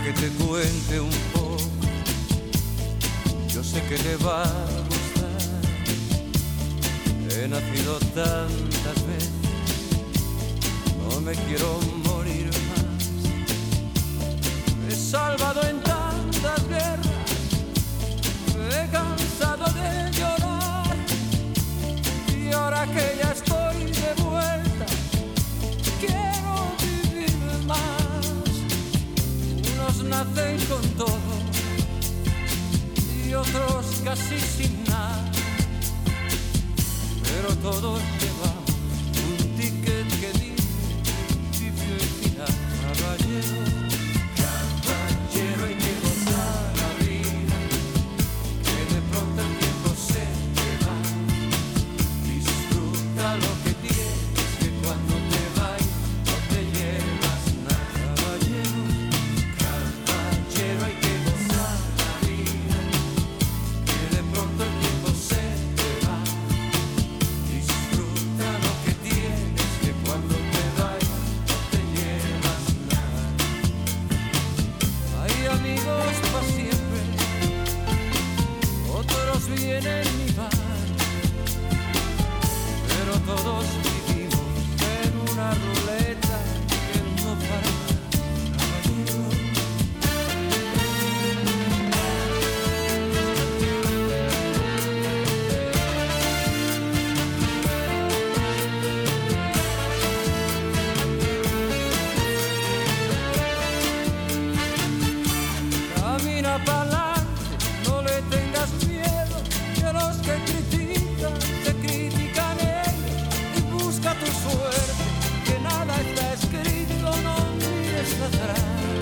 que te cuente un poco. Yo sé que le va a gustar. He nacido tantas veces, no me quiero morir más. Me he salvado en tantas guerras, me he cansado de llorar. Y ahora que ya estoy de vuelta, quiero vivir más. Unos nacen con todo y otros casi sin nada, pero todos llevamos un ticket que dice principio y final. Caballero, caballero, hay que gozar la vida, que de pronto el tiempo se te va. Disfruta lo que tienes, que cuando te vayas no te llevas nada. Caballero, caballero, hay que gozar la vida, que de pronto el tiempo se te va. Disfruta lo que tienes, que cuando te vayas no te llevas nada. Hay amigos para siempre, otros vienen y van, pero todos vivimos en una ruleta que no para. Camina pa'lante, no le tengas miedo, que los que critican, te critican ellos, y busca tu suerte, que nada está escrito, no mires atrás.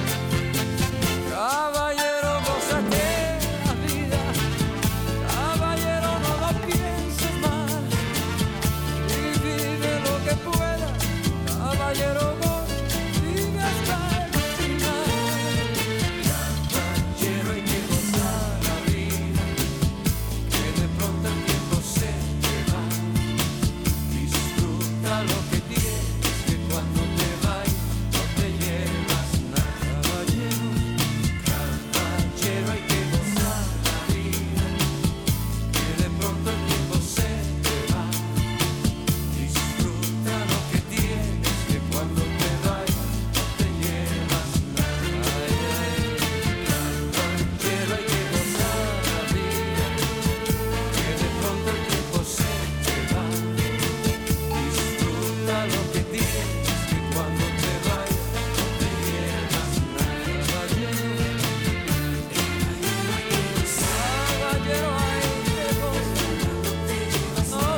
Caballero, gózate la vida, caballero, no lo pienses más, y vive lo que puedas, caballero, vive hasta el final. Caballero, hay que gozar la vida, que de pronto el tiempo se te va. Disfruta lo que tienes, que cuando te vayas no te llevas nada. Caballero, caballero, hay que gozar la vida, que de pronto el tiempo se te va. Disfruta lo que tienes, que cuando te vayas no te llevas nada. Caballero, hay que gozar la vida, que de pronto el tiempo se te va. Disfruta lo que tienes, que cuando te vayas no te llevas nada. Caballero, caballero, hay que gozar, no te llevas nada.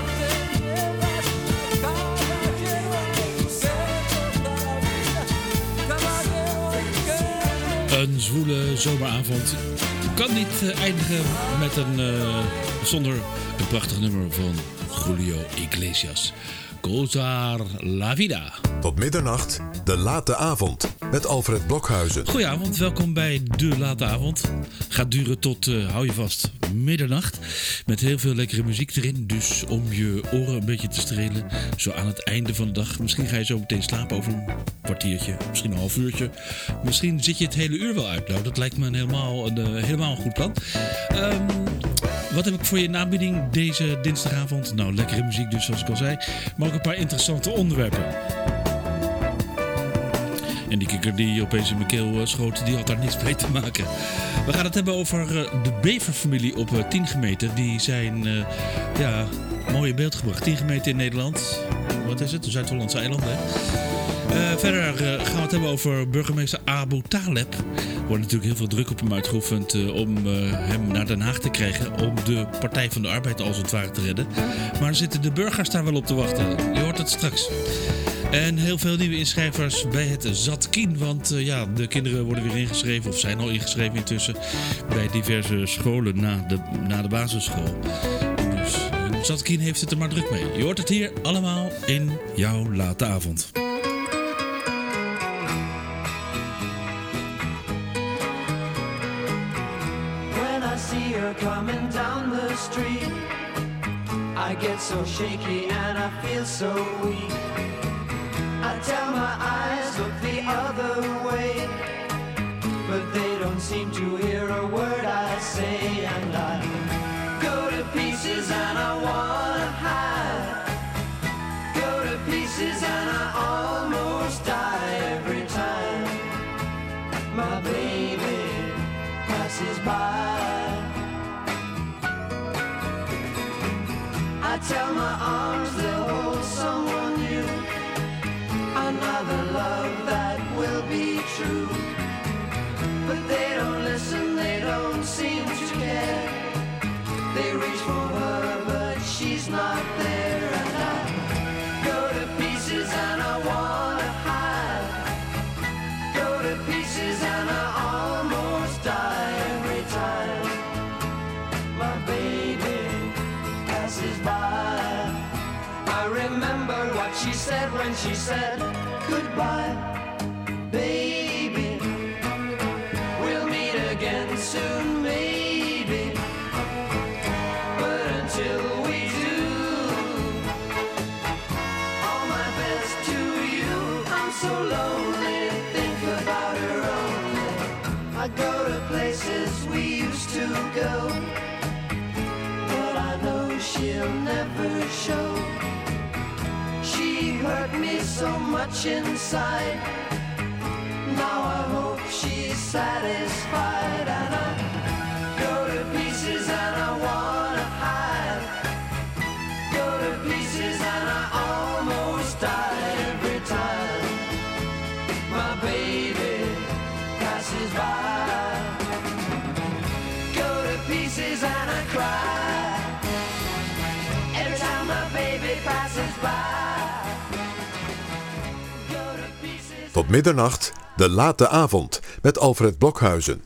Caballero, hay que gozar la vida, caballero, hay que. Een zwoele zomeravond kan niet eindigen met zonder een prachtig nummer van Julio Iglesias. Gozar la vida. Tot middernacht, de late avond met Alfred Blokhuizen. Goedenavond, welkom bij de late avond. Gaat duren tot, hou je vast, middernacht. Met heel veel lekkere muziek erin. Dus om je oren een beetje te strelen. Zo aan het einde van de dag. Misschien ga je zo meteen slapen over een kwartiertje. Misschien een half uurtje. Misschien zit je het hele uur wel uit. Nou, dat lijkt me helemaal een goed plan. Wat heb ik voor je in aanbieding deze dinsdagavond? Nou, lekkere muziek dus, zoals ik al zei. Maar ook een paar interessante onderwerpen. En die kikker die opeens in mijn keel schoot, die had daar niets mee te maken. We gaan het hebben over de beverfamilie op 10 gemeenten. Die zijn, mooi in beeld gebracht. 10 gemeenten in Nederland. Wat is het? De Zuid-Hollandse eilanden, hè? Verder gaan we het hebben over burgemeester Abu Taleb. Er wordt natuurlijk heel veel druk op hem uitgeoefend om hem naar Den Haag te krijgen. Om de Partij van de Arbeid als het ware te redden. Maar zitten de burgers daar wel op te wachten? Je hoort het straks. En heel veel nieuwe inschrijvers bij het Zatkin. Want de kinderen worden weer ingeschreven of zijn al ingeschreven intussen. Bij diverse scholen na de basisschool. Dus Zatkin heeft het er maar druk mee. Je hoort het hier allemaal in jouw late avond. Coming down the street, I get so shaky and I feel so weak. I tell my eyes look the other way, by. I tell my arms they'll hold someone new, another love that will be true. But they don't listen, they don't seem to care. They reach for her, but she's not there. And I go to pieces and I wanna hide. Go to pieces and I almost die every time my baby passes by. I remember what she said when she said goodbye. Baby, we'll meet again soon, maybe. But until we do, all my best to you. I'm so lonely, think about her only. I go to places we used to go, but I know she'll never show. She hurt me so much inside. Now I hope she's satisfied. And I go to pieces and I wanna hide. Go to pieces and I almost die every time my baby passes by. Go to pieces and I cry every time my baby passes by. Tot middernacht, de late avond met Alfred Blokhuizen.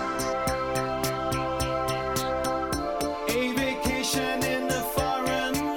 A vacation in a foreign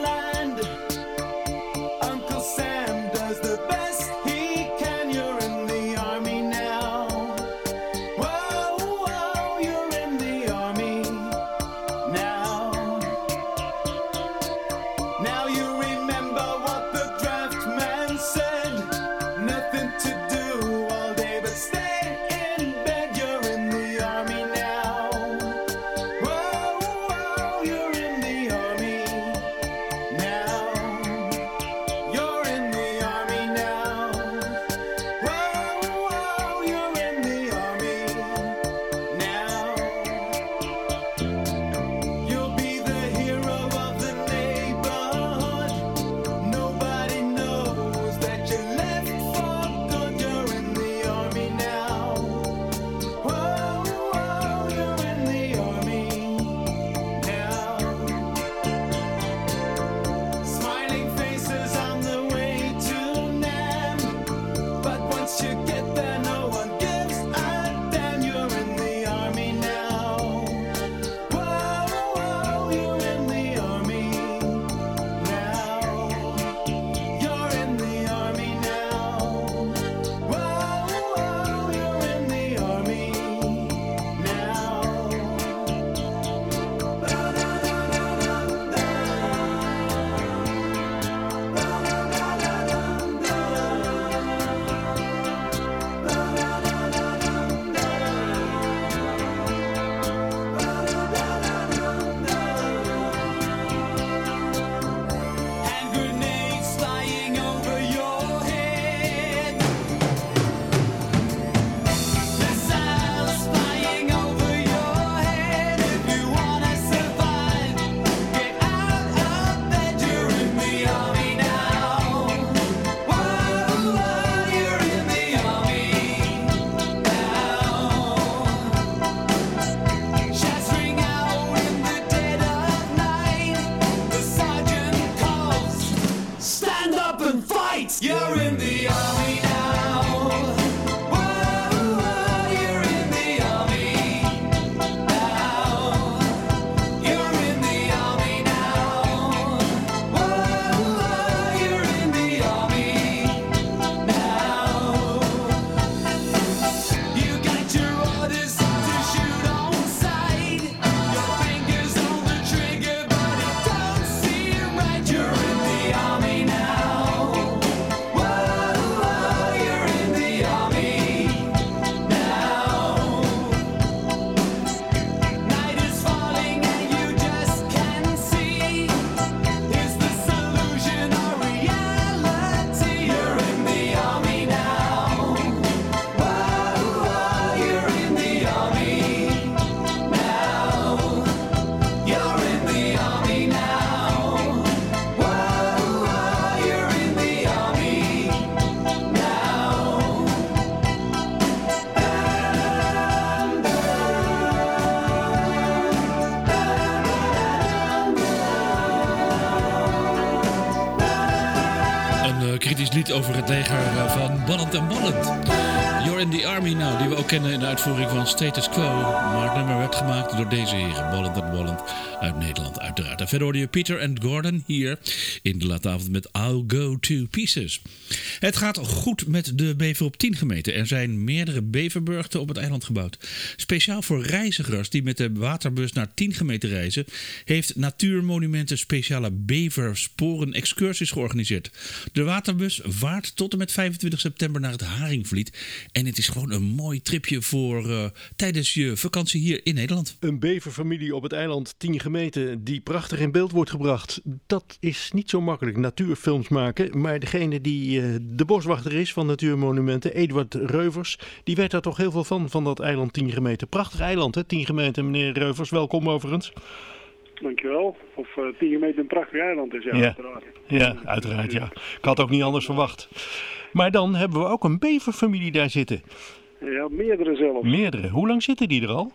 romantisch lied over het leger van Ballend en Ballend. You're in the Army Now, die we ook kennen in de uitvoering van Status Quo. Maar het nummer werd gemaakt door deze heren, Ballend en Ballend, uit Nederland uiteraard. En verder hoorde je Peter and Gordon hier in de late avond met I'll Go to Pieces. Het gaat goed met de bever op 10 gemeenten. Er zijn meerdere beverburgten op het eiland gebouwd. Speciaal voor reizigers die met de waterbus naar 10 gemeenten reizen, heeft Natuurmonumenten speciale beversporen excursies georganiseerd. De waterbus vaart tot en met 25 september naar het Haringvliet. En het is gewoon een mooi tripje voor tijdens je vakantie hier in Nederland. Een beverfamilie op het eiland 10 gemeenten die prachtig in beeld wordt gebracht. Dat is niet zo makkelijk, natuurfilms maken. Maar degene die de boswachter is van Natuurmonumenten, Eduard Reuvers, die weet daar toch heel veel van dat eiland 10 gemeenten. Prachtig eiland, hè? 10 gemeenten, meneer Reuvers. Welkom overigens. Dankjewel. Of 10 gemeenten een prachtig eiland is, ja, uiteraard. Ja, uiteraard, ja. Ik had ook niet anders verwacht. Maar dan hebben we ook een beverfamilie daar zitten. Ja, meerdere zelfs. Meerdere. Hoe lang zitten die er al?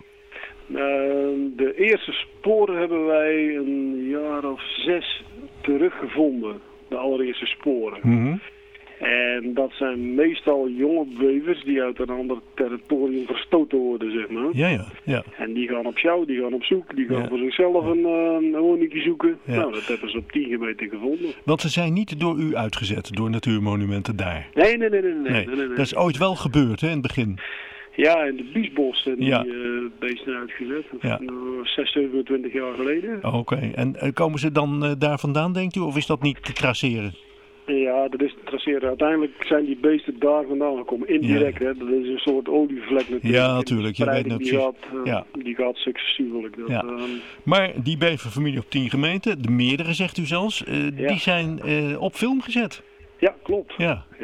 De eerste sporen hebben wij een jaar of 6 teruggevonden. De allereerste sporen. Mm-hmm. En dat zijn meestal jonge bevers die uit een ander territorium verstoten worden, zeg maar. Ja. En die gaan op sjouw, die gaan op zoek, die gaan voor zichzelf een woningje zoeken. Ja. Nou, dat hebben ze op 10 gemeenten gevonden. Want ze zijn niet door u uitgezet, door Natuurmonumenten daar? Nee. Dat is ooit wel gebeurd, hè, in het begin? Ja, in de Biesbos zijn die beesten uitgezet. Ja. 27 jaar geleden. Oké. En komen ze dan daar vandaan, denkt u, of is dat niet te traceren? Ja, dat is te traceren. Uiteindelijk zijn die beesten daar vandaan gekomen. Indirect, hè. Dat is een soort olievlek natuurlijk. Ja, natuurlijk. Je weet die gaat successievelijk. Maar die beverfamilie op 10 gemeenten, de meerdere zegt u zelfs, die zijn op film gezet. Ja, klopt.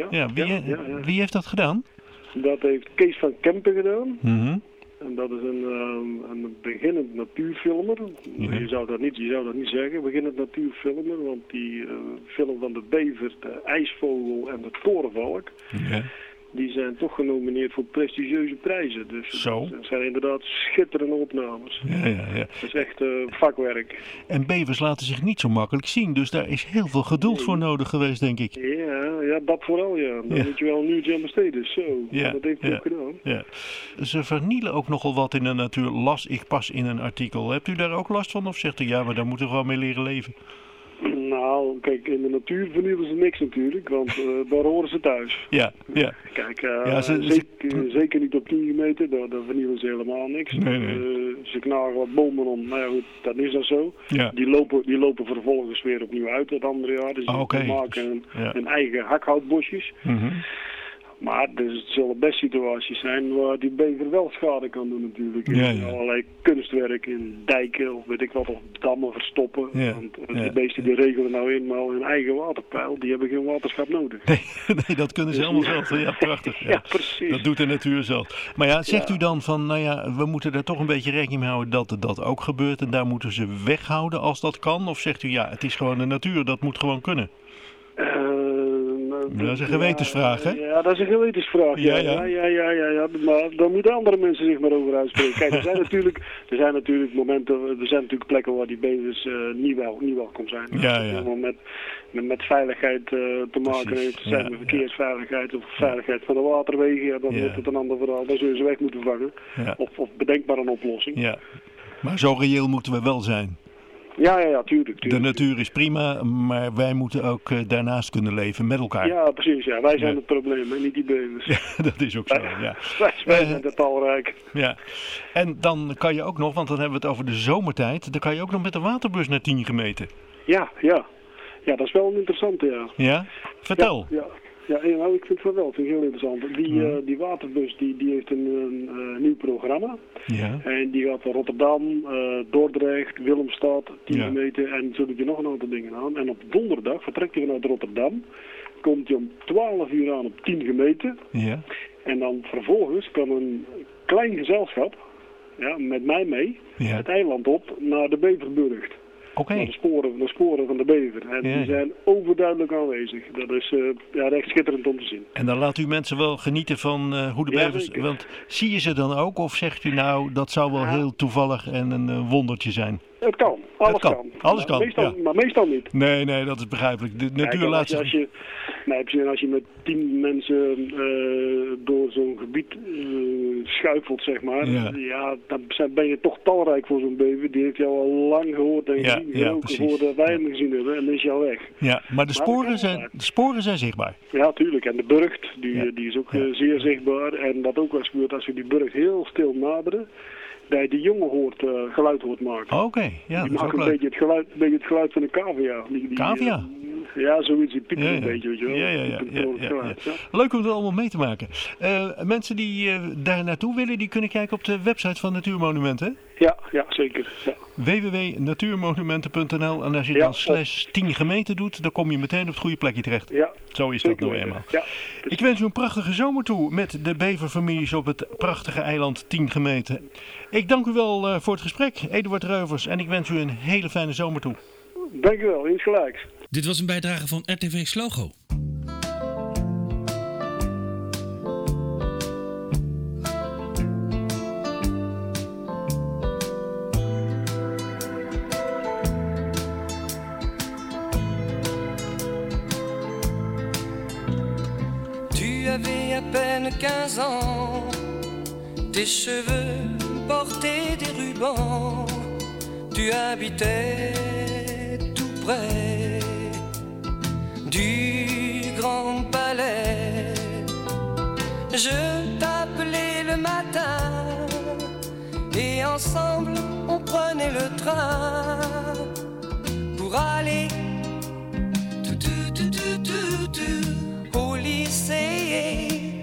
Wie heeft dat gedaan? Dat heeft Kees van Kempen gedaan. Mm-hmm. En dat is een beginnend natuurfilmer. Ja. Je zou dat niet zeggen, beginnend natuurfilmer. Want die film van de bever, de ijsvogel en de torenvalk, die zijn toch genomineerd voor prestigieuze prijzen. Dus dat zijn inderdaad schitterende opnames. Ja. Dat is echt vakwerk. En bevers laten zich niet zo makkelijk zien, dus daar is heel veel geduld voor nodig geweest, denk ik. Ja, dat vooral, ja. Dan moet je wel een uurtje aan besteden. Dat heeft hij ook gedaan. Ja. Ze vernielen ook nogal wat in de natuur, las ik pas in een artikel. Hebt u daar ook last van of zegt u, ja, maar daar moeten we gewoon mee leren leven? Nou, kijk, in de natuur vernielen ze niks natuurlijk, want daar horen ze thuis. Ja. Kijk, zeker niet op 10 gemeenten, daar vernielen ze helemaal niks. Nee. Ze knagen wat bomen om, nou ja goed, dat is dat zo. Ja. Die lopen vervolgens weer opnieuw uit het andere jaar, dus die maken hun eigen hakhoutbosjes. Mm-hmm. Maar het zullen best situaties zijn waar die bever wel schade kan doen natuurlijk. In allerlei kunstwerk, in dijken of weet ik wat, of dammen verstoppen. Ja. Want de beesten die regelen nou eenmaal hun eigen waterpeil, die hebben geen waterschap nodig. Nee, dat kunnen ze allemaal zelf. Ja, prachtig. Ja, precies. Dat doet de natuur zelf. Maar ja, zegt u dan van, nou ja, we moeten er toch een beetje rekening mee houden dat dat ook gebeurt en daar moeten ze weghouden als dat kan? Of zegt u, ja, het is gewoon de natuur, dat moet gewoon kunnen? Dat is een gewetensvraag, hè? Ja, dat is een gewetensvraag. Ja. Maar daar moeten andere mensen zich maar over uitspreken. Kijk, er zijn natuurlijk momenten, er zijn natuurlijk plekken waar die bevers niet welkom zijn. Ja. Met veiligheid te maken heeft, zijn met verkeersveiligheid of veiligheid van de waterwegen, dan wordt het een ander verhaal. Dan zullen ze weg moeten vangen. Ja. Of bedenkbaar een oplossing. Ja. Maar zo reëel moeten we wel zijn. Ja, tuurlijk. De natuur is prima, maar wij moeten ook daarnaast kunnen leven met elkaar. Ja, precies. Ja. Wij zijn het probleem en niet die bevers. Ja, dat is ook zo, ja. Wij zijn de talrijk. Ja. En dan kan je ook nog, want dan hebben we het over de zomertijd, dan kan je ook nog met de waterbus naar 10 gemeenten. Ja, dat is wel een interessante, ja. Ja? Vertel. Ja, nou, ik vind het wel. Het vind ik heel interessant. Die waterbus die heeft een nieuw programma. Ja. En die gaat van Rotterdam, Dordrecht, Willemstad, 10 gemeenten en zo doet hij nog een aantal dingen aan. En op donderdag vertrekt hij vanuit Rotterdam. Komt hij om 12 uur aan op 10 gemeenten. Ja. En dan vervolgens kan een klein gezelschap, met mij mee, het eiland op naar de Beverburgt. Okay. De sporen van de bever. En die zijn overduidelijk aanwezig. Dat is echt schitterend om te zien. En dan laat u mensen wel genieten van hoe de bevers... Zeker. Want zie je ze dan ook? Of zegt u nou, dat zou wel heel toevallig en een wondertje zijn? Het kan. Alles kan. Alles kan. Maar meestal niet. Nee, dat is begrijpelijk. De natuur laat zich... Nee, als je met 10 mensen door zo'n gebied schuifelt, zeg maar. Ja, dan ben je toch talrijk voor zo'n bever. Die heeft jou al lang gehoord en gezien voordat wij hem gezien hebben. En dan is jou weg. Ja, maar de sporen zijn zichtbaar. Ja, tuurlijk. En de burcht, die is ook zeer zichtbaar. En wat ook wel eens gebeurt, als we die burcht heel stil naderen, dat je die jongen geluid hoort maken. Oké, ja, die dat is maakt ook een leuk. beetje het geluid van een cavia. Cavia? Ja, zoiets. Die piept een beetje, weet je wel. Ja. Leuk om het allemaal mee te maken. Mensen die daar naartoe willen, die kunnen kijken op de website van Natuurmonumenten. Ja, zeker. Ja. www.natuurmonumenten.nl en als je dan /10 gemeenten doet, dan kom je meteen op het goede plekje terecht. Ja. Zo is dat nou eenmaal. Ja. Ik wens u een prachtige zomer toe met de beverfamilies op het prachtige eiland 10 gemeenten. Ik dank u wel voor het gesprek, Eduard Reuvers, en ik wens u een hele fijne zomer toe. Dank u wel, insgelijks. Dit was een bijdrage van RTV Slogo. Tu avais à peine 15 ans, tes cheveux portaient des rubans, tu habitais tout près du Grand Palais. Je t'appelais le matin et ensemble on prenait le train pour aller au lycée.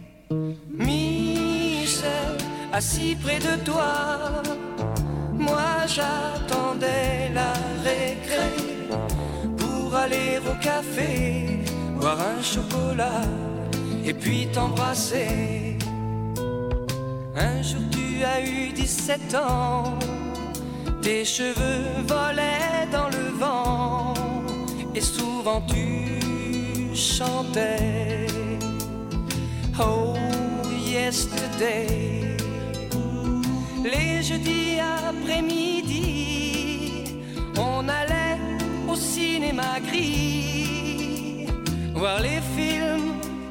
Michel, assis près de toi, moi j'attendais la récré pour aller au café, boire un chocolat et puis t'embrasser. Un jour tu as eu 17 ans, tes cheveux volaient dans le vent et souvent tu chantais Oh yesterday. Les jeudis après-midi, on allait au cinéma gris voir les films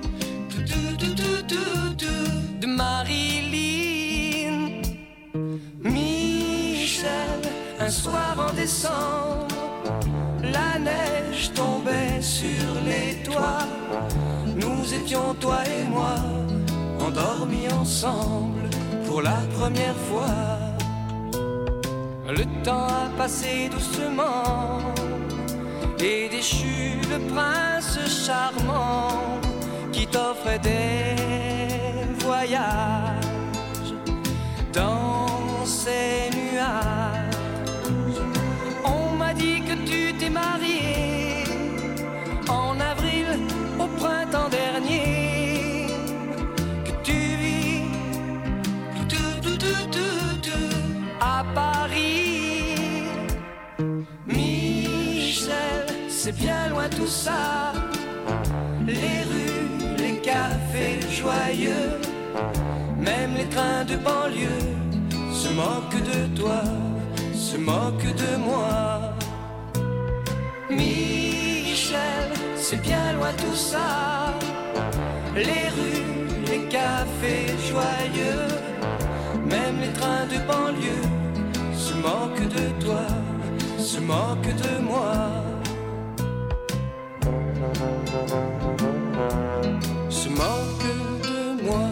de Marilyn. Michel, un soir en décembre, la neige tombait sur les toits. Nous étions, toi et moi, endormis ensemble pour la première fois. Le temps a passé doucement et déchu le prince charmant qui t'offrait des voyages dans ses nuages. On m'a dit que tu t'es marié en avril au printemps dernier, que tu vis à Paris. Michel, c'est bien loin tout ça, les rues, les cafés joyeux, même les trains de banlieue se moquent de toi, se moquent de moi. Michel, c'est bien loin tout ça, les rues, les cafés joyeux, même les trains de banlieue se moquent de toi, se moquent de moi. Se moquent de moi.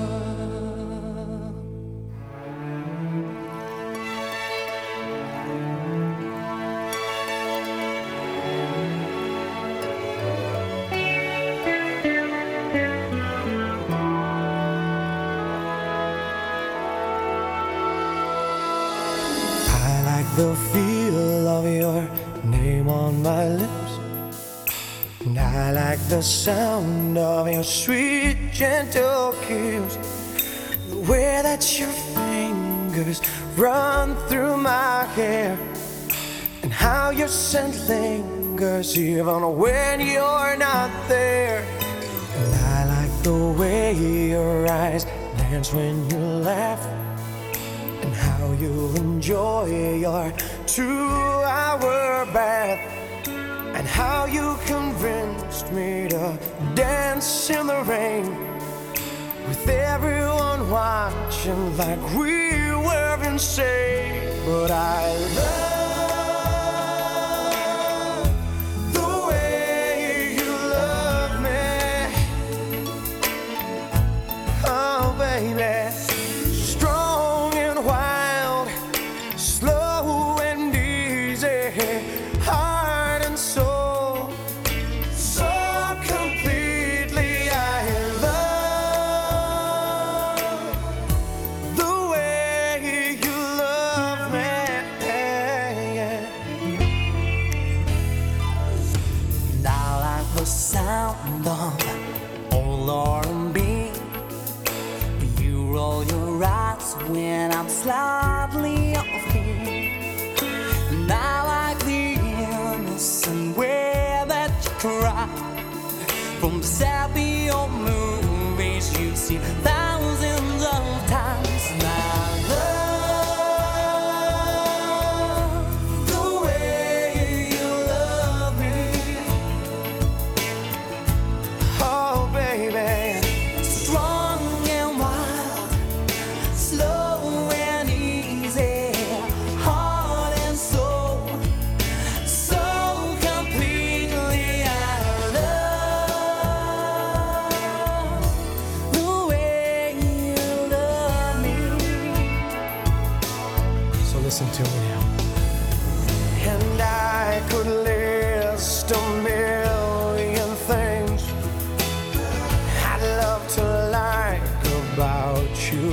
The feel of your name on my lips, and I like the sound of your sweet, gentle kiss. The way that your fingers run through my hair, and how your scent lingers even when you're not there. And I like the way your eyes dance when you laugh, and how you enjoy your 2-hour bath. and how you convinced me to dance in the rain with everyone watching like we were insane. But I love the way you love me, oh baby. Strong and wild, slow and easy, heart and soul, so completely. I love the way you love me. And I like the sound of old R&B. You roll your eyes when I'm slightly off key. And I like the innocent way that you cry. From the sappy old movies you've seen thousands of times. And I love the way you love me, oh baby. Strong and wild, slow and easy, heart and soul, so completely. I love the way you love me. So listen to me now. And I could list a million things I'd love to like about you,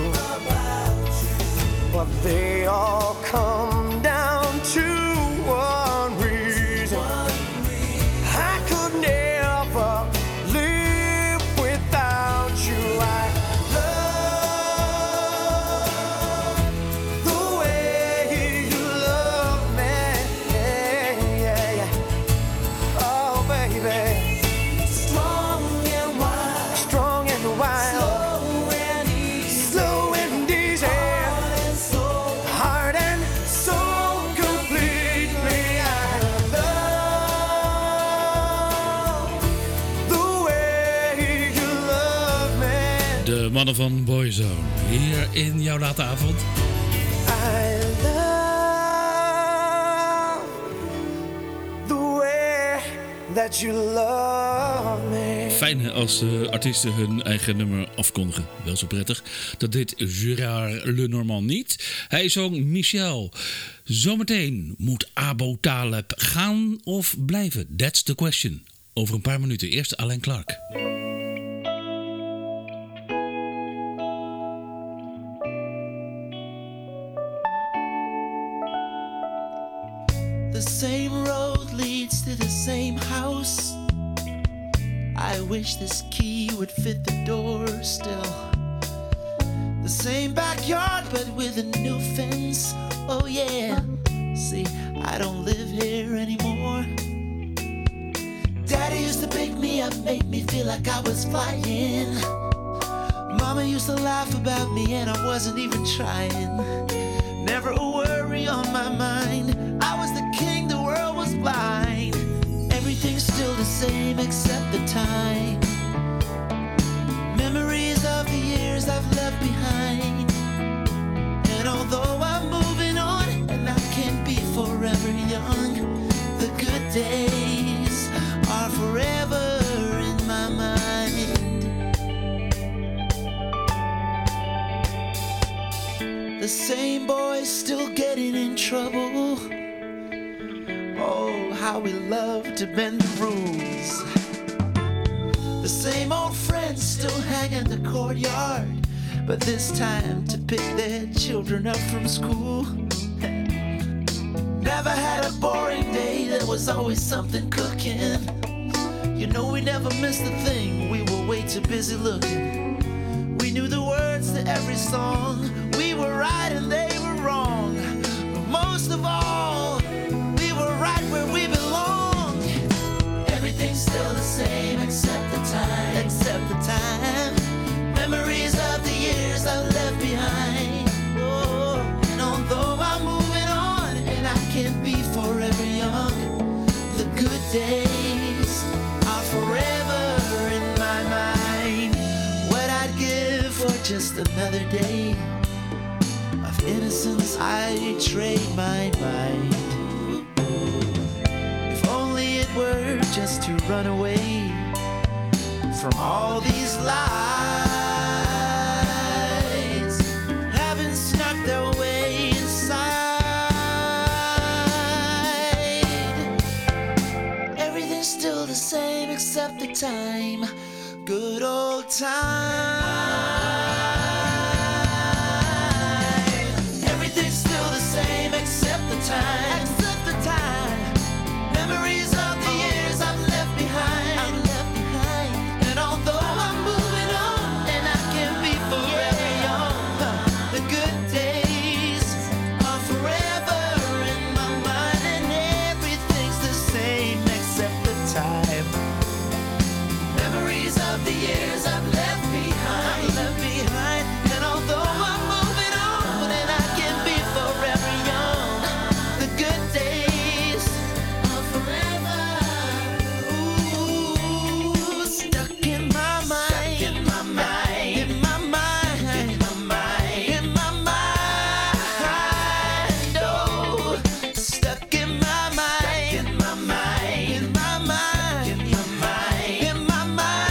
but they all come down to one reason. I could never live without you. I love the way you love me, oh baby. Strong and wild, slow and easy, heart and soul, completely. I love the way you love me. De mannen van Boyzone, hier in jouw late avond. I love the way that you love me. Fijn als artiesten hun eigen nummer afkondigen. Wel zo prettig. Dat deed Gérard Lenormand niet. Hij zong Michel. Zometeen moet Abo Taleb gaan of blijven? That's the question. Over een paar minuten. Eerst Alain Clark. The same road leads to the same house. I wish this key would fit the door still. The same backyard but with a new fence. Oh yeah, see, I don't live here anymore. Daddy used to pick me up, made me feel like I was flying. Mama used to laugh about me and I wasn't even trying. Never a worry on my mind. I was the king, the world was blind. Everything's still the same except the time. Memories of the years I've left behind. And although I'm moving on and I can't be forever young, the good days are forever in my mind. The same boys still getting in trouble. Oh, how we love to bend the rules. The same old friends still hang in the courtyard, but this time to pick their children up from school. Never had a boring day, there was always something cooking. You know we never missed a thing, we were way too busy looking. We knew the words to every song, we were right and they were wrong. But most of all, we were right where we belong. Everything's still the same except the time. Except the time. Memories of the years I've left behind. Oh, and although I'm moving on and I can't be forever young, the good days are forever in my mind. What I'd give for just another day of innocence, I trade my mind. If only it were just to run away from all these lies, having snuck their way inside. Everything's still the same except the time, good old time. Everything's still the same except the time, except the time. Memories of the years I've left behind, and although I'm moving on and I can be forever young, the good days are forever in my mind, and everything's the same except the time. Memories of the years I've left behind, and although I'm moving on and I can be forever young, the good days are forever. Ooh, stuck in my mind, in my mind, in my mind, in my mind, in my mind. Oh, stuck in my mind, in my mind, in my mind, in my mind, in my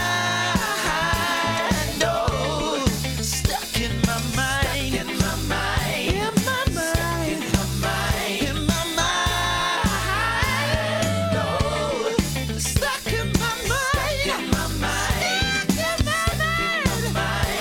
mind. Oh, stuck in my mind, in my mind, in my mind, in my mind, in my mind. Oh, stuck in my mind, in my mind, in my mind,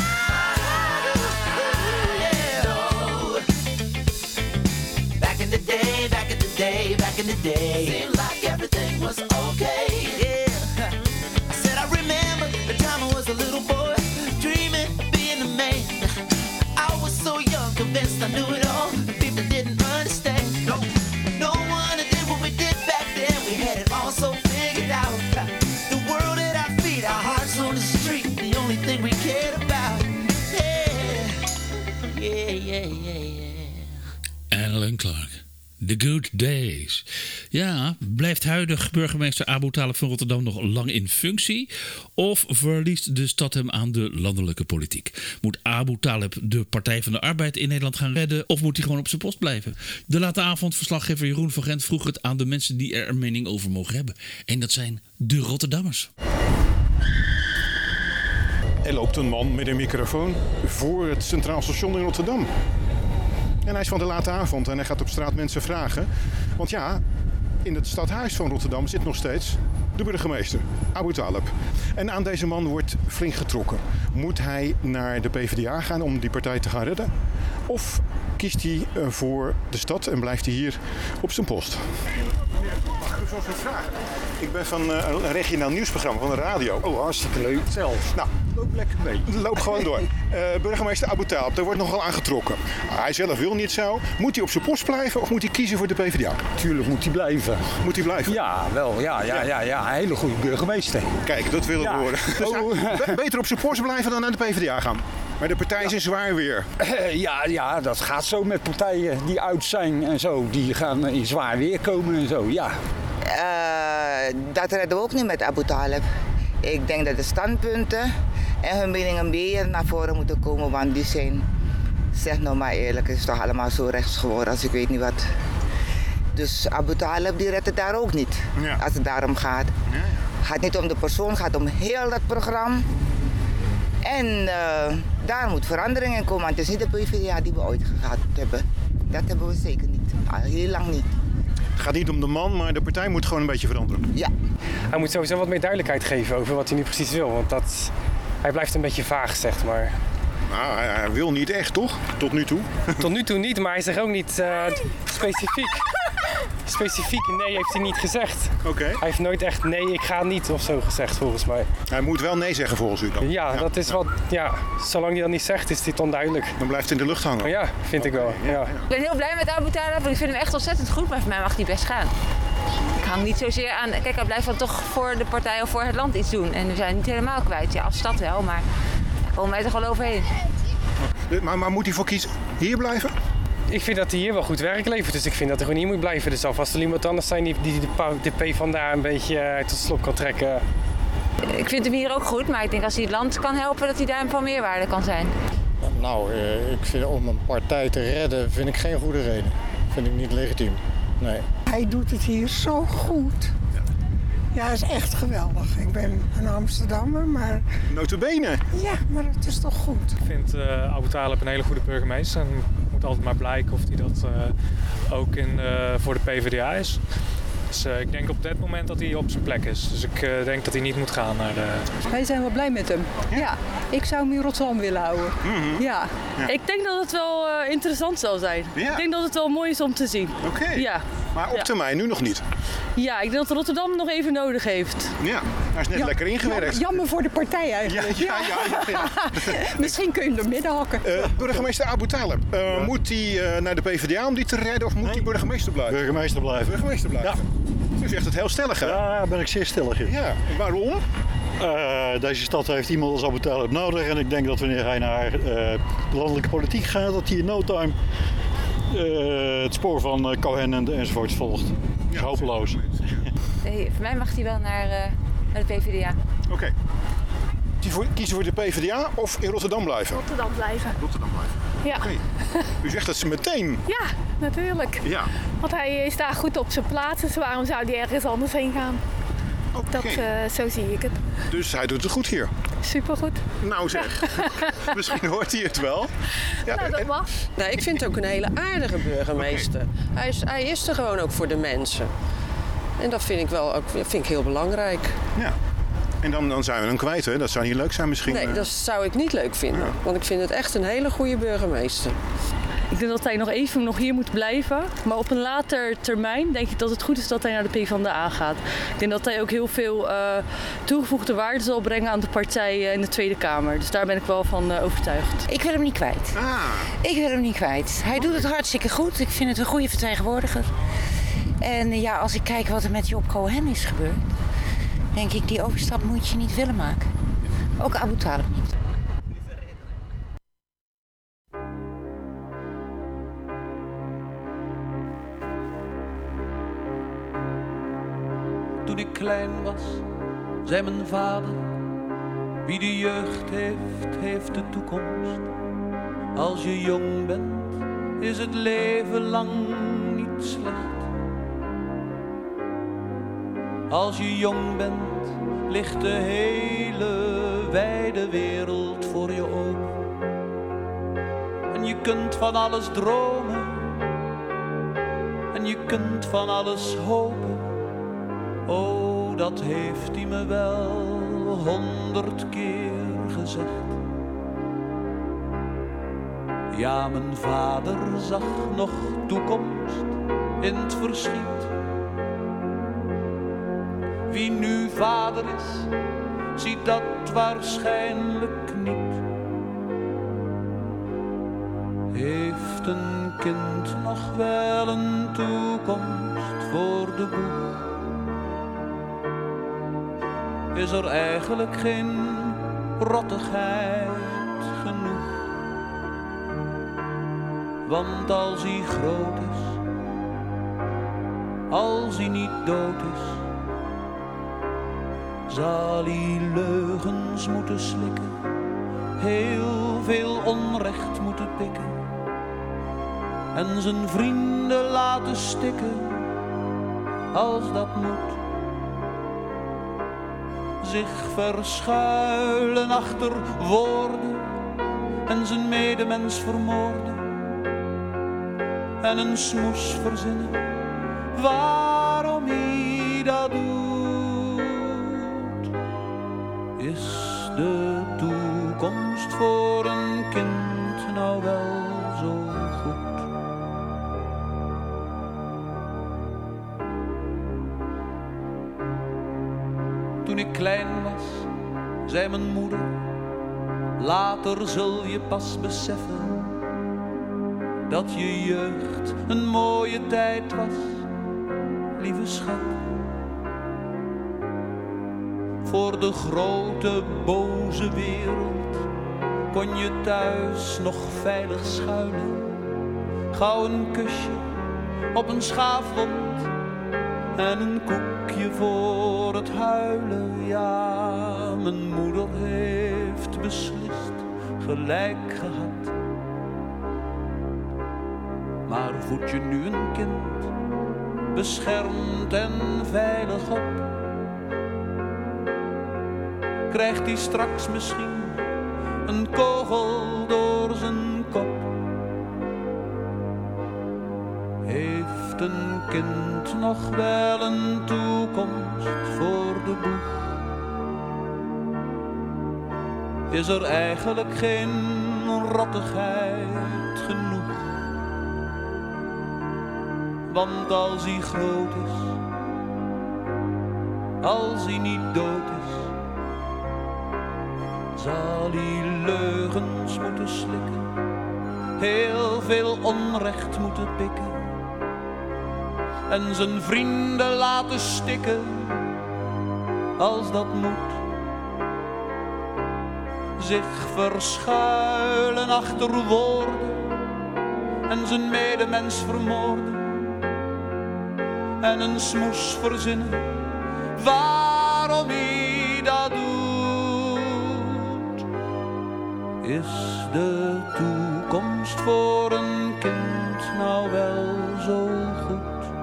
back in the day, back in the day, back in the day, seemed like everything was okay. Yeah, I said I remember the time I was a little boy, dreaming of being a man. I was so young, convinced I knew it all. People didn't understand. No one did what we did back then. We had it all so figured out. The world at our feet, our hearts on the street, the only thing we cared about. Yeah. Alan Clark. The Good Days. Ja, blijft huidig burgemeester Abu Talib van Rotterdam nog lang in functie? Of verliest de stad hem aan de landelijke politiek? Moet Abu Talib de Partij van de Arbeid in Nederland gaan redden? Of moet hij gewoon op zijn post blijven? De late avond verslaggever Jeroen van Gent vroeg het aan de mensen die er een mening over mogen hebben. En dat zijn de Rotterdammers. Er loopt een man met een microfoon voor het Centraal Station in Rotterdam. En hij is van de late avond en hij gaat op straat mensen vragen. Want ja, in het stadhuis van Rotterdam zit nog steeds de burgemeester, Abu Talib. En aan deze man wordt flink getrokken. Moet hij naar de PvdA gaan om die partij te gaan redden? Of kiest hij voor de stad en blijft hij hier op zijn post? Mag ik u zo'n vraag? Ik ben van een regionaal nieuwsprogramma van de radio. Oh, hartstikke leuk. Zelf. Nou, loop lekker mee. Loop gewoon door. Burgemeester Abu Talib, daar wordt nogal aan getrokken. Hij zelf wil niet zo. Moet hij op zijn post blijven of moet hij kiezen voor de PvdA? Tuurlijk moet hij blijven. Moet hij blijven? Ja, wel. Ja. Een hele goede burgemeester. Kijk, dat wil ik horen. Dus beter op zijn post blijven dan naar de PvdA gaan. Maar de partij is in zwaar weer. Ja, dat gaat zo met partijen die oud zijn en zo. Die gaan in zwaar weer komen en zo, ja. Dat redden we ook niet met Abu Talib. Ik denk dat de standpunten en hun meningen meer naar voren moeten komen. Want die zijn, zeg nou maar eerlijk, het is toch allemaal zo rechts geworden als ik weet niet wat. Dus Abu Talib die redt het daar ook niet, als het daarom gaat. Het gaat niet om de persoon, het gaat om heel dat programma. En daar moet verandering in komen, want het is niet de PvdA die we ooit gehad hebben. Dat hebben we zeker niet, al heel lang niet. Het gaat niet om de man, maar de partij moet gewoon een beetje veranderen. Ja. Hij moet sowieso wat meer duidelijkheid geven over wat hij nu precies wil, want hij blijft een beetje vaag, zeg maar. Nou, hij wil niet echt, toch? Tot nu toe? Tot nu toe niet, maar hij zegt ook niet specifiek. Specifiek nee heeft hij niet gezegd. Oké. Hij heeft nooit echt nee, ik ga niet of zo gezegd, volgens mij. Hij moet wel nee zeggen volgens u dan? Ja, dat is wat, zolang hij dat niet zegt, is dit onduidelijk. Dan blijft het in de lucht hangen? Ja, vind ik wel, ja. Ik ben heel blij met Abu Talib, want ik vind hem echt ontzettend goed, maar voor mij mag hij best gaan. Ik hang niet zozeer aan, kijk, hij blijft dan toch voor de partij of voor het land iets doen. En we zijn niet helemaal kwijt, ja, als stad wel, maar daar komen wij toch wel overheen. Maar moet hij voor kiezen hier blijven? Ik vind dat hij hier wel goed werk levert, dus ik vind dat hij gewoon hier moet blijven. Er zal vast wel iemand anders zijn die de PvdA een beetje tot slop kan trekken. Ik vind hem hier ook goed, maar ik denk als hij het land kan helpen dat hij daar van meerwaarde kan zijn. Nou, ik vind om een partij te redden vind ik geen goede reden. Vind ik niet legitiem. Nee. Hij doet het hier zo goed. Ja, het is echt geweldig. Ik ben een Amsterdammer, maar... Nota bene. Ja, maar het is toch goed. Ik vind Abu Talib een hele goede burgemeester. En het moet altijd maar blijken of hij dat ook voor de PvdA is. Dus ik denk op dit moment dat hij op zijn plek is. Dus ik denk dat hij niet moet gaan naar de... Wij zijn wel blij met hem. Ja, ik zou hem in Rotterdam willen houden. Mm-hmm. Ja. Ik denk dat het wel interessant zal zijn. Ja. Ik denk dat het wel mooi is om te zien. Oké. Ja. Maar op termijn nu nog niet. Ja, ik denk dat Rotterdam nog even nodig heeft. Ja, hij is net lekker ingewerkt. Jammer voor de partij eigenlijk. Ja. Misschien kun je hem er midden hakken. Burgemeester Abu Talib, moet hij naar de PvdA om die te redden of moet hij burgemeester blijven? Burgemeester blijven. Burgemeester blijven. Ja. U zegt het heel stellig, hè? Ja, daar ben ik zeer stellig in. Ja, waarom? Deze stad heeft iemand als Abu Talib nodig en ik denk dat wanneer hij naar de landelijke politiek gaat, dat hij in no time het spoor van Cohen enzovoorts volgt. Dat is hopeloos. Nee, voor mij mag hij wel naar de PvdA. Oké. Kiezen voor de PvdA of in Rotterdam blijven? Rotterdam blijven. Rotterdam blijven. Ja. Okay. U zegt dat ze meteen. Ja, natuurlijk. Ja. Want hij is daar goed op zijn plaats, dus waarom zou hij ergens anders heen gaan? Okay. Zo zie ik het. Dus hij doet het goed hier? Supergoed. Nou zeg, misschien hoort hij het wel. Ja, nou, dat mag. Nee, ik vind het ook een hele aardige burgemeester. Okay. Hij is er gewoon ook voor de mensen. En dat vind ik heel belangrijk. Ja. En dan zijn we hem kwijt, hè? Dat zou niet leuk zijn misschien. Nee, dat zou ik niet leuk vinden. Ja. Want ik vind het echt een hele goede burgemeester. Ik denk dat hij nog even hier moet blijven. Maar op een later termijn denk ik dat het goed is dat hij naar de PvdA gaat. Ik denk dat hij ook heel veel toegevoegde waarde zal brengen aan de partij in de Tweede Kamer. Dus daar ben ik wel van overtuigd. Ik wil hem niet kwijt. Ik wil hem niet kwijt. Hij doet het hartstikke goed. Ik vind het een goede vertegenwoordiger. En ja, als ik kijk wat er met Job Cohen is gebeurd, denk ik, die overstap moet je niet willen maken. Ook Abu Talib niet. Toen ik klein was, zei mijn vader: wie de jeugd heeft, heeft de toekomst. Als je jong bent, is het leven lang niet slecht. Als je jong bent, ligt de hele wijde wereld voor je open. En je kunt van alles dromen. En je kunt van alles hopen. Oh, dat heeft hij me wel 100 keer gezegd. Ja, mijn vader zag nog toekomst in het verschiet. Wie nu vader is, ziet dat waarschijnlijk niet. Heeft een kind nog wel een toekomst voor de boeg? Is er eigenlijk geen rottigheid genoeg? Want als hij groot is, als hij niet dood is, zal hij leugens moeten slikken, heel veel onrecht moeten pikken en zijn vrienden laten stikken als dat moet. Zich verschuilen achter woorden en zijn medemens vermoorden en een smoes verzinnen waarom hij dat doet. Is de toekomst voor een kind nou wel zo goed? Toen ik klein was, zei mijn moeder: later zul je pas beseffen dat je jeugd een mooie tijd was, lieve schat. Voor de grote boze wereld kon je thuis nog veilig schuilen. Gauw een kusje op een schaafwond en een koekje voor het huilen. Ja, mijn moeder heeft beslist gelijk gehad. Maar voed je nu een kind beschermd en veilig op, krijgt hij straks misschien een kogel door zijn kop. Heeft een kind nog wel een toekomst voor de boeg? Is er eigenlijk geen rottigheid genoeg? Want als hij groot is, als hij niet dood is, zal hij leugens moeten slikken, heel veel onrecht moeten pikken en zijn vrienden laten stikken als dat moet. Zich verschuilen achter woorden en zijn medemens vermoorden en een smoes verzinnen waarom hij dat doet. Is de toekomst voor een kind nou wel zo goed?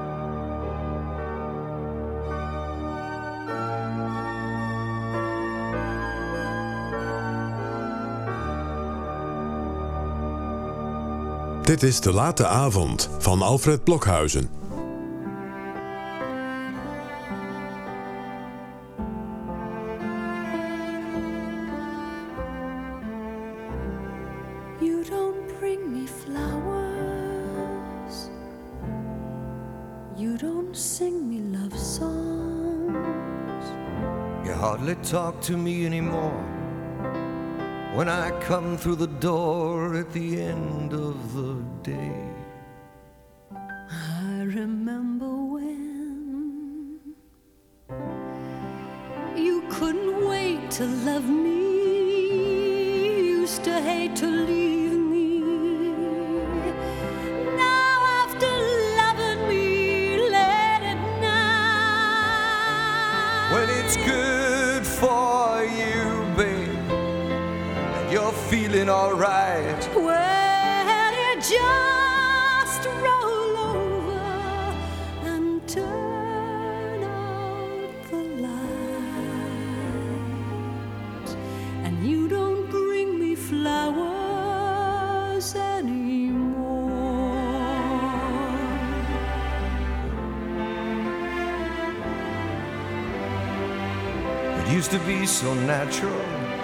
Dit is De Late Avond van Alfred Blokhuizen. You don't bring me flowers. You don't sing me love songs. You hardly talk to me anymore when I come through the door at the end of the day. I remember when you couldn't wait to love me, used to hate to leave me. Now after loving me late at night, When it's good for you, babe, you're feeling alright. well, you just roll over and turn out the light, and you don't bring me flowers anymore. It used to be so natural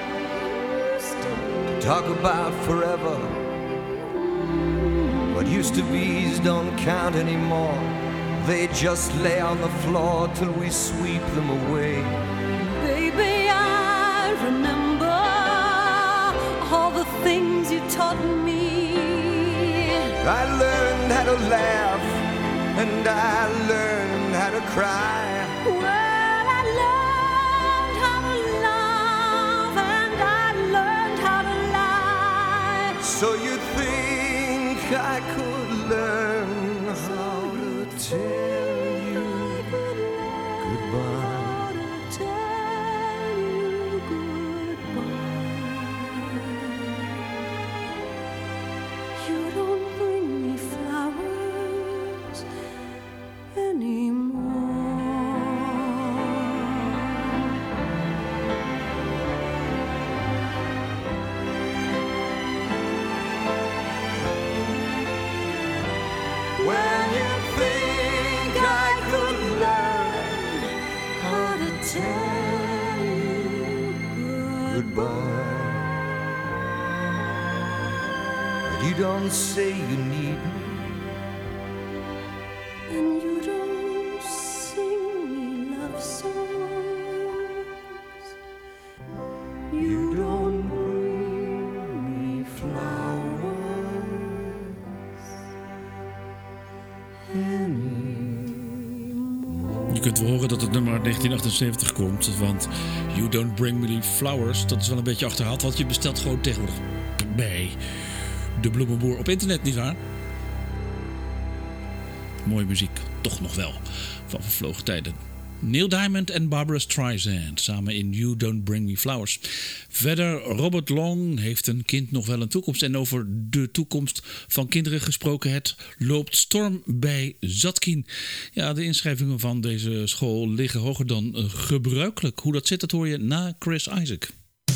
to talk about forever. What used to be's don't count anymore. They just lay on the floor till we sweep them away. Baby, I remember all the things you taught me. I learned how to laugh and I learned how to cry. Well, I learned how to love and I learned how to lie. So you think I could learn how to tell you goodbye? You don't bring me flowers anymore. When you think I could learn How to tell you goodbye, but you don't say you need me. and you don't sing me love songs. You don't bring me flowers anymore. Je kunt wel horen dat het nummer 1978 komt, want You Don't Bring Me Flowers, dat is wel een beetje achterhaald, want je bestelt gewoon tegenwoordig bij de Bloemenboer op internet, nietwaar? Mooie muziek, toch nog wel, van vervlogen tijden. Neil Diamond en Barbra Streisand samen in You Don't Bring Me Flowers. Verder, Robert Long heeft een kind nog wel een toekomst. En over de toekomst van kinderen gesproken, het loopt storm bij Zatkin. Ja, de inschrijvingen van deze school liggen hoger dan gebruikelijk. Hoe dat zit, dat hoor je na Chris Isaak.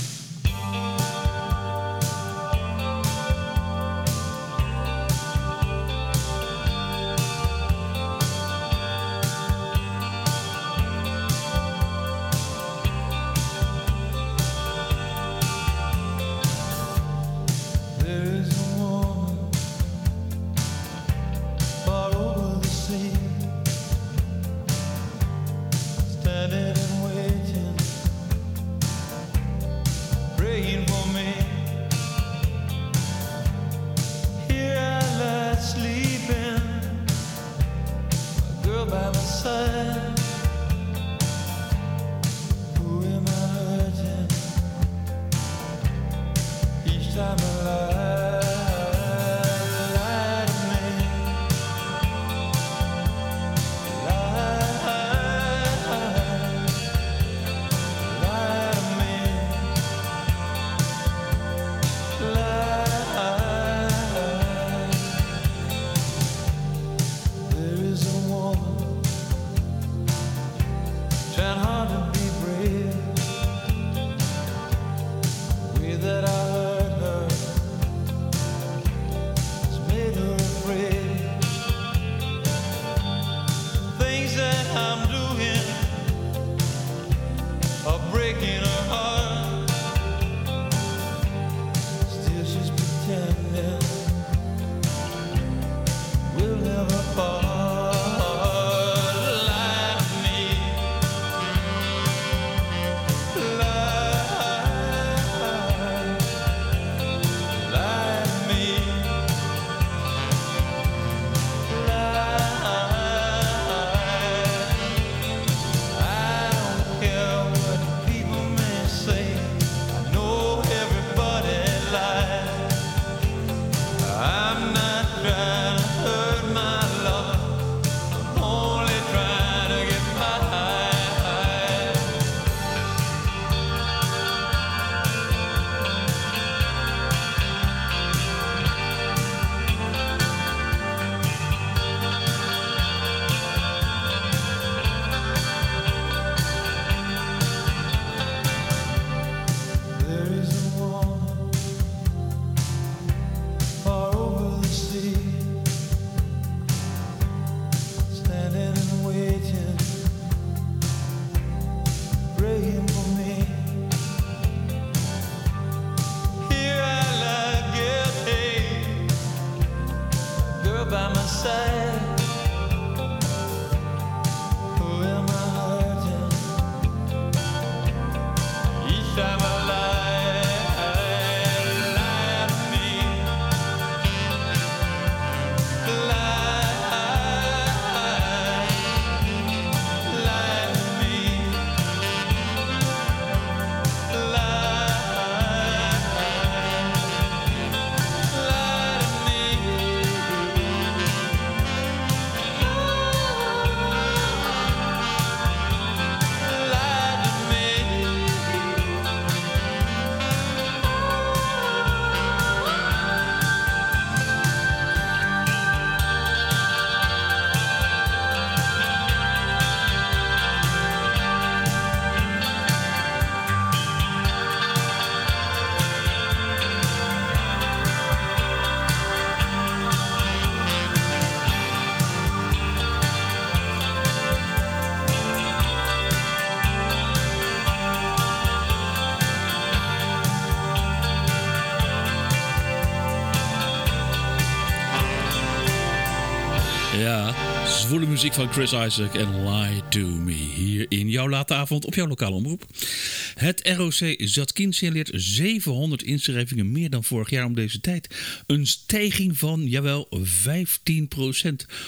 Ja, zwoele muziek van Chris Isaak en Lie to Me. Hier in jouw late avond op jouw lokale omroep. Het ROC Zatkin signaleert 700 inschrijvingen meer dan vorig jaar om deze tijd. Een stijging van, jawel, 15%.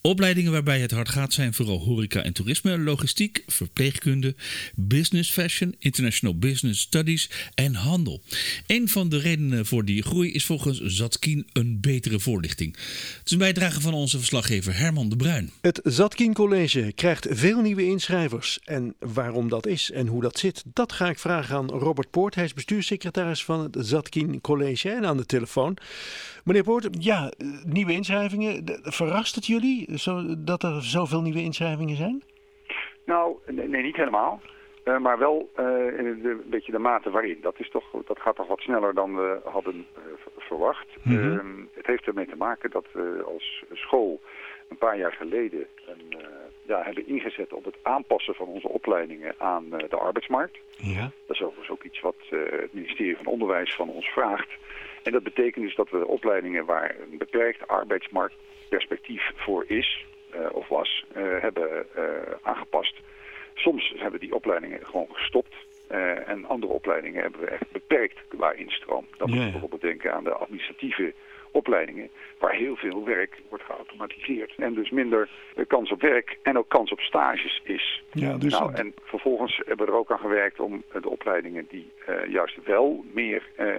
Opleidingen waarbij het hard gaat zijn vooral horeca en toerisme, logistiek, verpleegkunde, business fashion, international business studies en handel. Een van de redenen voor die groei is volgens Zatkin een betere voorlichting. Het is een bijdrage van onze verslaggever Herman de Bruin. Het Zatkin College krijgt veel nieuwe inschrijvers. En waarom dat is en hoe dat zit, dat ga ik vragen aan Robert Poort. Hij is bestuurssecretaris van het Zatkin College en aan de telefoon. Meneer Poort, ja, nieuwe inschrijvingen. Verrast het jullie dat er zoveel nieuwe inschrijvingen zijn? Nou, nee, niet helemaal. Maar wel een beetje de mate waarin. Dat gaat toch wat sneller dan we hadden verwacht. Mm-hmm. Het heeft ermee te maken dat we als school een paar jaar geleden hebben ingezet op het aanpassen van onze opleidingen aan de arbeidsmarkt. Ja. Dat is overigens ook iets wat het ministerie van Onderwijs van ons vraagt. En dat betekent dus dat we de opleidingen waar een beperkt arbeidsmarktperspectief voor is of was, hebben aangepast. Soms hebben die opleidingen gewoon gestopt. En andere opleidingen hebben we echt beperkt qua instroom. Dat moet je bijvoorbeeld denken aan de administratieve opleidingen, waar heel veel werk wordt geautomatiseerd. En dus minder kans op werk en ook kans op stages is. Ja, dus en vervolgens hebben we er ook aan gewerkt om de opleidingen die juist wel meer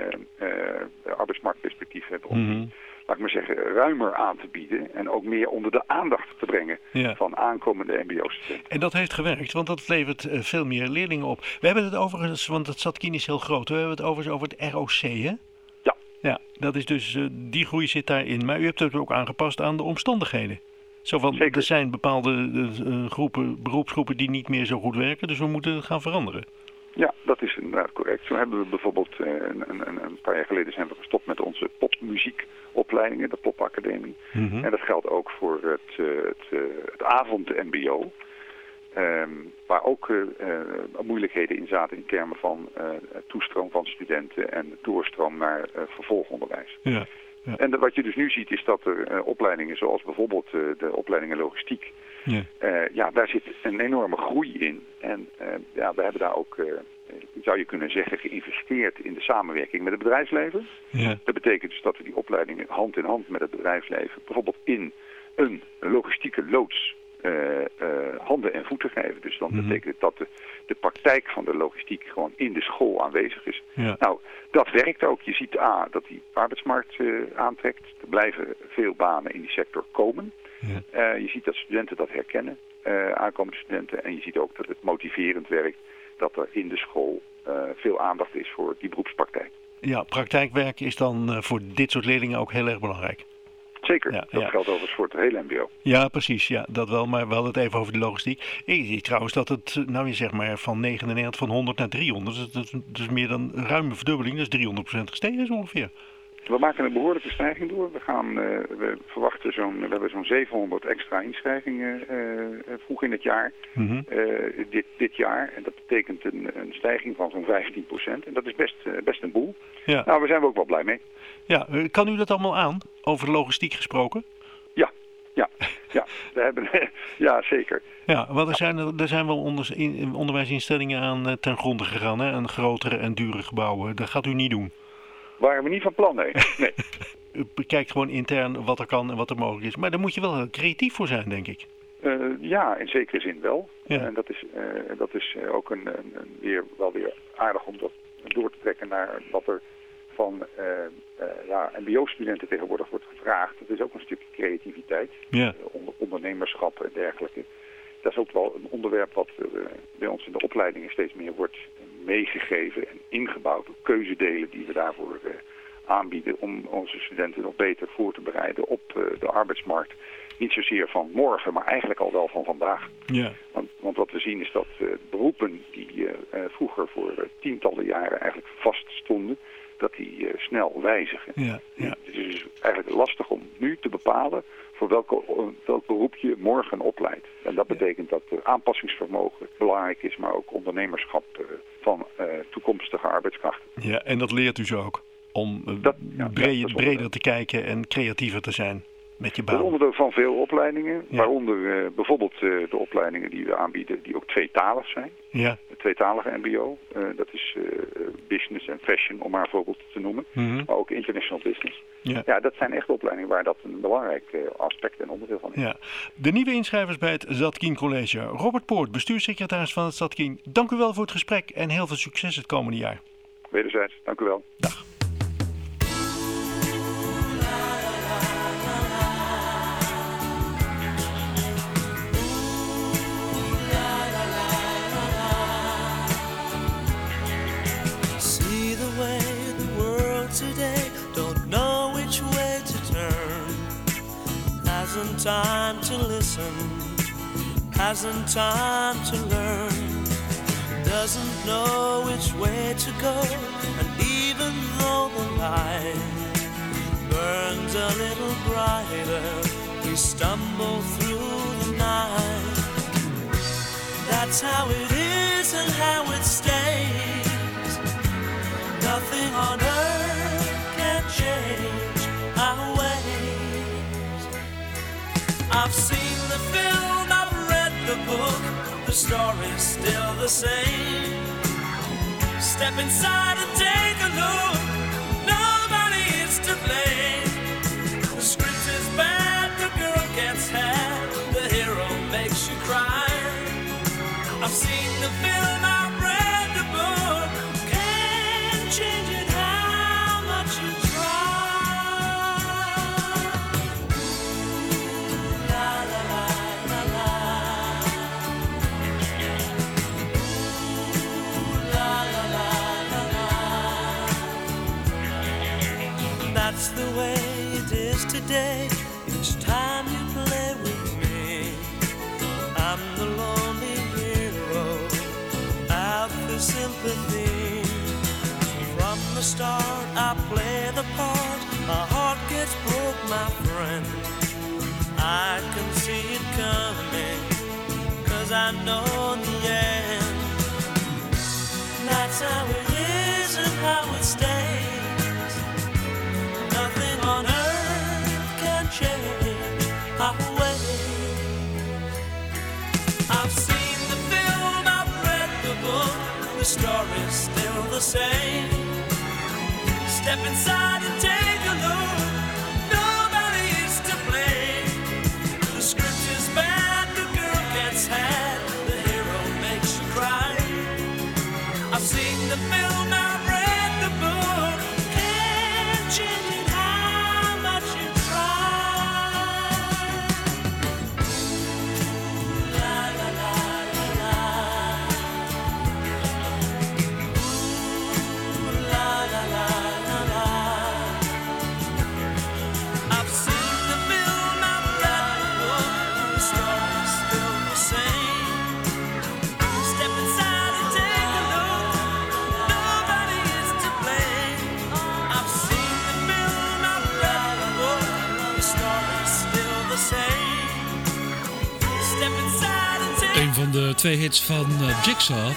arbeidsmarktperspectief hebben, om die, laat ik maar zeggen, ruimer aan te bieden en ook meer onder de aandacht te brengen van aankomende mbo-studenten. En dat heeft gewerkt, want dat levert veel meer leerlingen op. We hebben het overigens, want het Zatkin is heel groot, we hebben het overigens over het ROC, hè? Ja, dat is dus, die groei zit daarin. Maar u hebt het ook aangepast aan de omstandigheden. Zo van, er zijn bepaalde beroepsgroepen die niet meer zo goed werken, dus we moeten het gaan veranderen. Ja, dat is inderdaad correct. Zo hebben we bijvoorbeeld een paar jaar geleden zijn we gestopt met onze popmuziekopleidingen, de popacademie. Mm-hmm. En dat geldt ook voor het avond-mbo. Waar ook moeilijkheden in zaten in termen van toestroom van studenten en doorstroom naar vervolgonderwijs. Ja, ja. En wat je dus nu ziet is dat er opleidingen zoals bijvoorbeeld de opleidingen logistiek, daar zit een enorme groei in. En we hebben daar ook, zou je kunnen zeggen, geïnvesteerd in de samenwerking met het bedrijfsleven. Ja. Dat betekent dus dat we die opleidingen hand in hand met het bedrijfsleven bijvoorbeeld in een logistieke loods handen en voeten geven. Dus dan betekent dat de praktijk van de logistiek gewoon in de school aanwezig is. Ja. Nou, dat werkt ook. Je ziet dat die arbeidsmarkt aantrekt. Er blijven veel banen in die sector komen. Ja. Je ziet dat studenten dat herkennen, aankomende studenten. En je ziet ook dat het motiverend werkt, dat er in de school veel aandacht is voor die beroepspraktijk. Ja, praktijkwerk is dan voor dit soort leerlingen ook heel erg belangrijk. Zeker, dat geldt overigens voor het hele mbo. Ja, precies. Ja, dat wel, maar we hadden het even over de logistiek. Ik zie trouwens dat het, van 99 van 100 naar 300, dat is meer dan een ruime verdubbeling, dat is 300% gestegen is ongeveer. We maken een behoorlijke stijging door. We verwachten we hebben zo'n 700 extra inschrijvingen vroeg in het jaar, dit jaar. En dat betekent een stijging van zo'n 15%. En dat is best een boel. Ja. Nou, daar zijn we ook wel blij mee. Ja, kan u dat allemaal aan? Over logistiek gesproken? Ja, zeker. Ja, want er zijn wel onderwijsinstellingen aan ten gronde gegaan, hè? En grotere en dure gebouwen. Dat gaat u niet doen. Waren we niet van plan, nee. U bekijkt gewoon intern wat er kan en wat er mogelijk is. Maar daar moet je wel heel creatief voor zijn, denk ik. Ja, in zekere zin wel. Ja. En dat is ook wel weer aardig om dat door te trekken naar wat er van mbo-studenten tegenwoordig wordt gevraagd. Dat is ook een stukje creativiteit, ondernemerschap en dergelijke. Dat is ook wel een onderwerp wat bij ons in de opleidingen steeds meer wordt meegegeven en ingebouwd. Keuzedelen die we daarvoor aanbieden om onze studenten nog beter voor te bereiden op de arbeidsmarkt. Niet zozeer van morgen, maar eigenlijk al wel van vandaag. Ja. Want wat we zien is dat beroepen die vroeger voor tientallen jaren eigenlijk vast stonden, dat die snel wijzigen. Ja. Het is dus eigenlijk lastig om nu te bepalen voor welk beroep je morgen opleidt. En dat betekent dat aanpassingsvermogen belangrijk is, maar ook ondernemerschap van toekomstige arbeidskrachten. Ja, en dat leert u zo ook, om breder te kijken en creatiever te zijn met je baan. Dat is onderdeel van veel opleidingen, waaronder bijvoorbeeld de opleidingen die we aanbieden, die ook tweetalig zijn. Ja. Het tweetalige mbo, dat is business en fashion, om maar een voorbeeld te noemen. Maar ook international business. Ja. Dat zijn echt opleidingen waar dat een belangrijk aspect en onderdeel van is. Ja. De nieuwe inschrijvers bij het Zat-Kien College. Robert Poort, bestuurssecretaris van het Zat-Kien. Dank u wel voor het gesprek en heel veel succes het komende jaar. Wederzijds, dank u wel. Dag. See the way the world today don't know which way to turn. Hasn't time to listen, hasn't time to learn. Doesn't know which way to go, and even though the light burns a little brighter, we stumble through the night. That's how it is and how it stays. Nothing on earth can change our ways. I've seen the film, I've read the book, the story's still the same. Step inside and take a look, nobody is to blame. The script is bad, the girl gets had, the hero makes you cry. I've seen the film, I've read the book, can't change it how much you try. La la la la la. La la la la la. That's the way it is today. Each time you play with me, I'm the lonely hero out for sympathy. From the start I play the part, my heart gets broke, my friend. I can see it coming, 'cause I know in the end. That's how it is and how it stays. Nothing on earth can change our ways. I've seen the film, I've read the book, the story's still the same. Step inside and take a look, nobody is to blame. The script is bad, the girl gets had, the hero makes you cry. I've seen the film, I've read the book, can't change it how much you try. La la la la la. Ooh, la la la la la. I've seen the film, I've read the book, the story's still the same. Step inside and take a look, nobody is to blame. I've seen the film, I've read the book, the story's still the same. Step inside and take Een van de twee hits van Jigsaw.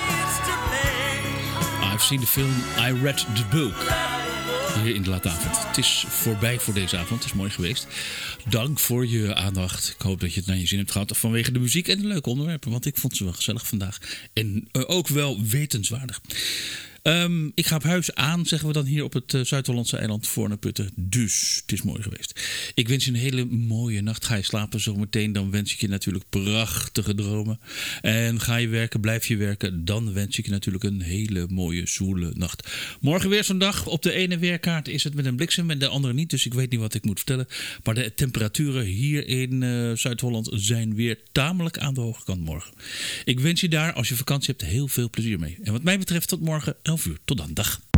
I've seen the film, I read the book. Hier in de late avond. Het is voorbij voor deze avond. Het is mooi geweest. Dank voor je aandacht. Ik hoop dat je het naar je zin hebt gehad. Vanwege de muziek en de leuke onderwerpen. Want ik vond ze wel gezellig vandaag. En ook wel wetenswaardig. Ik ga op huis aan, zeggen we dan hier op het Zuid-Hollandse eiland Voorne-Putten. Dus het is mooi geweest. Ik wens je een hele mooie nacht. Ga je slapen zometeen, dan wens ik je natuurlijk prachtige dromen. En ga je werken, blijf je werken, dan wens ik je natuurlijk een hele mooie, zoele nacht. Morgen weer zo'n dag. Op de ene weerkaart is het met een bliksem en de andere niet. Dus ik weet niet wat ik moet vertellen. Maar de temperaturen hier in Zuid-Holland zijn weer tamelijk aan de hoge kant morgen. Ik wens je daar, als je vakantie hebt, heel veel plezier mee. En wat mij betreft tot morgen 11 uur. Tot dan. Dag.